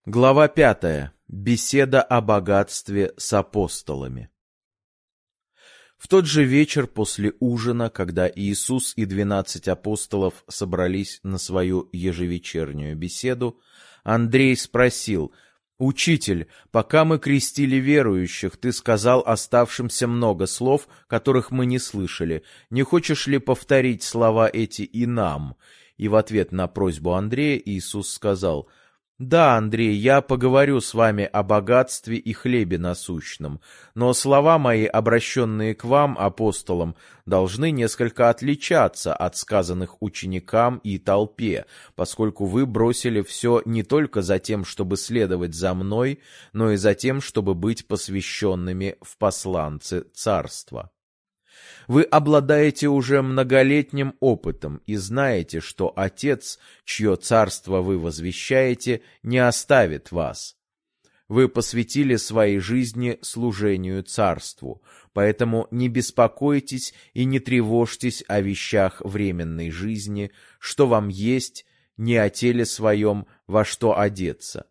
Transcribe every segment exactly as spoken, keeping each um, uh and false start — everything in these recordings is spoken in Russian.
Глава пятая. Беседа о богатстве с апостолами. В тот же вечер после ужина, когда Иисус и двенадцать апостолов собрались на свою ежевечернюю беседу, Андрей спросил: «Учитель, пока мы крестили верующих, ты сказал оставшимся много слов, которых мы не слышали. Не хочешь ли повторить слова эти и нам?» И в ответ на просьбу Андрея Иисус сказал: «Да, Андрей, я поговорю с вами о богатстве и хлебе насущном, но слова мои, обращенные к вам, апостолам, должны несколько отличаться от сказанных ученикам и толпе, поскольку вы бросили все не только за тем, чтобы следовать за мной, но и за тем, чтобы быть посвященными в посланцы Царства. Вы обладаете уже многолетним опытом и знаете, что Отец, чье царство вы возвещаете, не оставит вас. Вы посвятили своей жизни служению царству, поэтому не беспокойтесь и не тревожьтесь о вещах временной жизни, что вам есть, не о теле своем, во что одеться.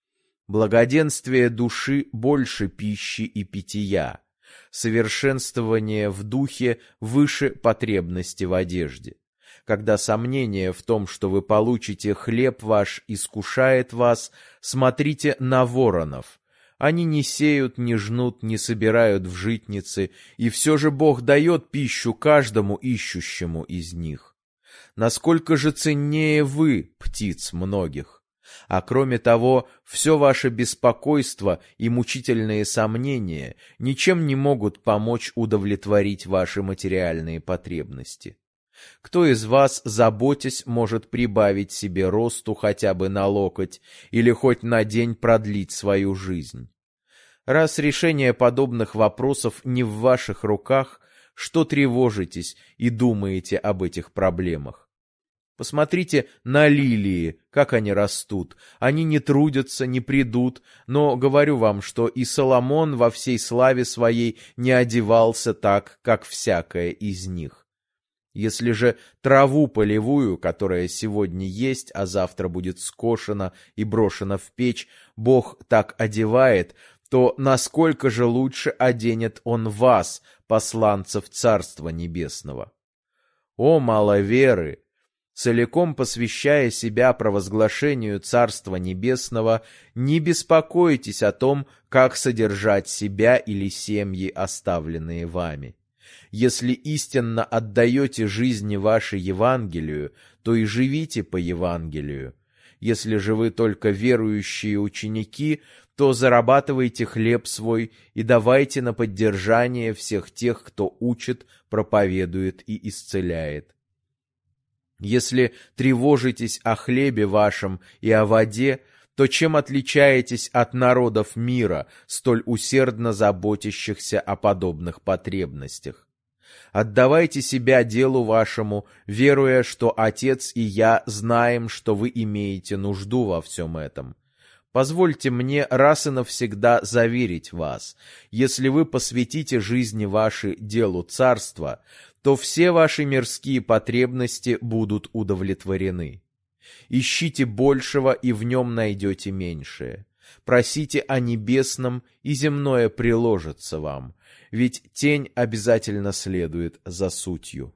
Благоденствие души больше пищи и питья, совершенствование в духе выше потребности в одежде. Когда сомнение в том, что вы получите хлеб ваш, искушает вас, смотрите на воронов. Они не сеют, не жнут, не собирают в житницы, и все же Бог дает пищу каждому ищущему из них. Насколько же ценнее вы, птиц многих? А кроме того, все ваше беспокойство и мучительные сомнения ничем не могут помочь удовлетворить ваши материальные потребности. Кто из вас, заботясь, может прибавить себе росту хотя бы на локоть или хоть на день продлить свою жизнь? Раз решение подобных вопросов не в ваших руках, что тревожитесь и думаете об этих проблемах? Посмотрите на лилии, как они растут. Они не трудятся, не придут, но говорю вам, что и Соломон во всей славе своей не одевался так, как всякая из них. Если же траву полевую, которая сегодня есть, а завтра будет скошена и брошена в печь, Бог так одевает, то насколько же лучше оденет Он вас, посланцев Царства Небесного? О, мало веры! Целиком посвящая себя провозглашению Царства Небесного, не беспокойтесь о том, как содержать себя или семьи, оставленные вами. Если истинно отдаете жизни вашей Евангелию, то и живите по Евангелию. Если же вы только верующие ученики, то зарабатывайте хлеб свой и давайте на поддержание всех тех, кто учит, проповедует и исцеляет. Если тревожитесь о хлебе вашем и о воде, то чем отличаетесь от народов мира, столь усердно заботящихся о подобных потребностях? Отдавайте себя делу вашему, веруя, что Отец и я знаем, что вы имеете нужду во всем этом. Позвольте мне раз и навсегда заверить вас: если вы посвятите жизни вашей делу царства, то все ваши мирские потребности будут удовлетворены. Ищите большего, и в нем найдете меньшее. Просите о небесном, и земное приложится вам, ведь тень обязательно следует за сутью.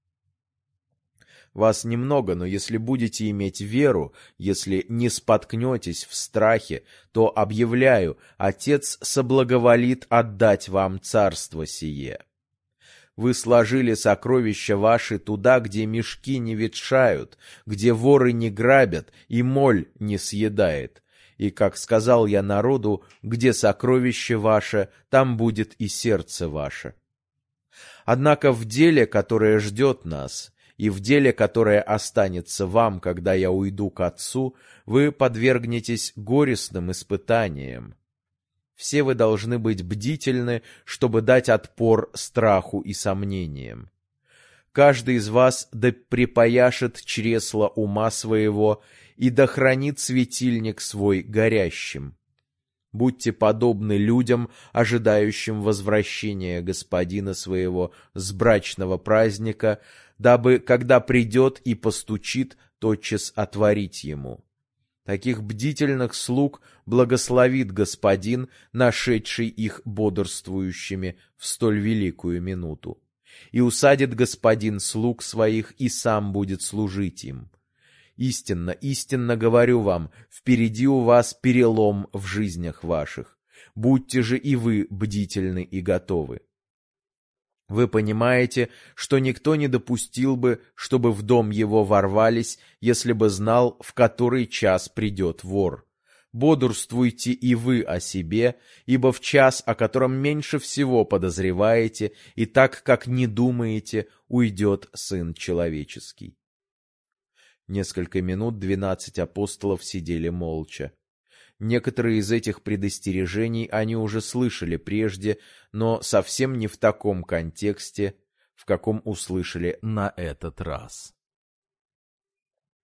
Вас немного, но если будете иметь веру, если не споткнетесь в страхе, то, объявляю, Отец соблаговолит отдать вам царство сие. Вы сложили сокровища ваши туда, где мешки не ветшают, где воры не грабят и моль не съедает. И, как сказал я народу, где сокровище ваше, там будет и сердце ваше. Однако в деле, которое ждет нас, и в деле, которое останется вам, когда я уйду к Отцу, вы подвергнетесь горестным испытаниям. Все вы должны быть бдительны, чтобы дать отпор страху и сомнениям. Каждый из вас да припояшет чресло ума своего и да хранит светильник свой горящим. Будьте подобны людям, ожидающим возвращения господина своего с брачного праздника, дабы, когда придет и постучит, тотчас отворить ему. Таких бдительных слуг благословит Господин, нашедший их бодрствующими в столь великую минуту. И усадит Господин слуг своих, и сам будет служить им. Истинно, истинно говорю вам, впереди у вас перелом в жизнях ваших. Будьте же и вы бдительны и готовы. Вы понимаете, что никто не допустил бы, чтобы в дом его ворвались, если бы знал, в который час придет вор. Бодрствуйте и вы о себе, ибо в час, о котором меньше всего подозреваете, и так, как не думаете, уйдет Сын Человеческий. Несколько минут двенадцать апостолов сидели молча. Некоторые из этих предостережений они уже слышали прежде, но совсем не в таком контексте, в каком услышали на этот раз.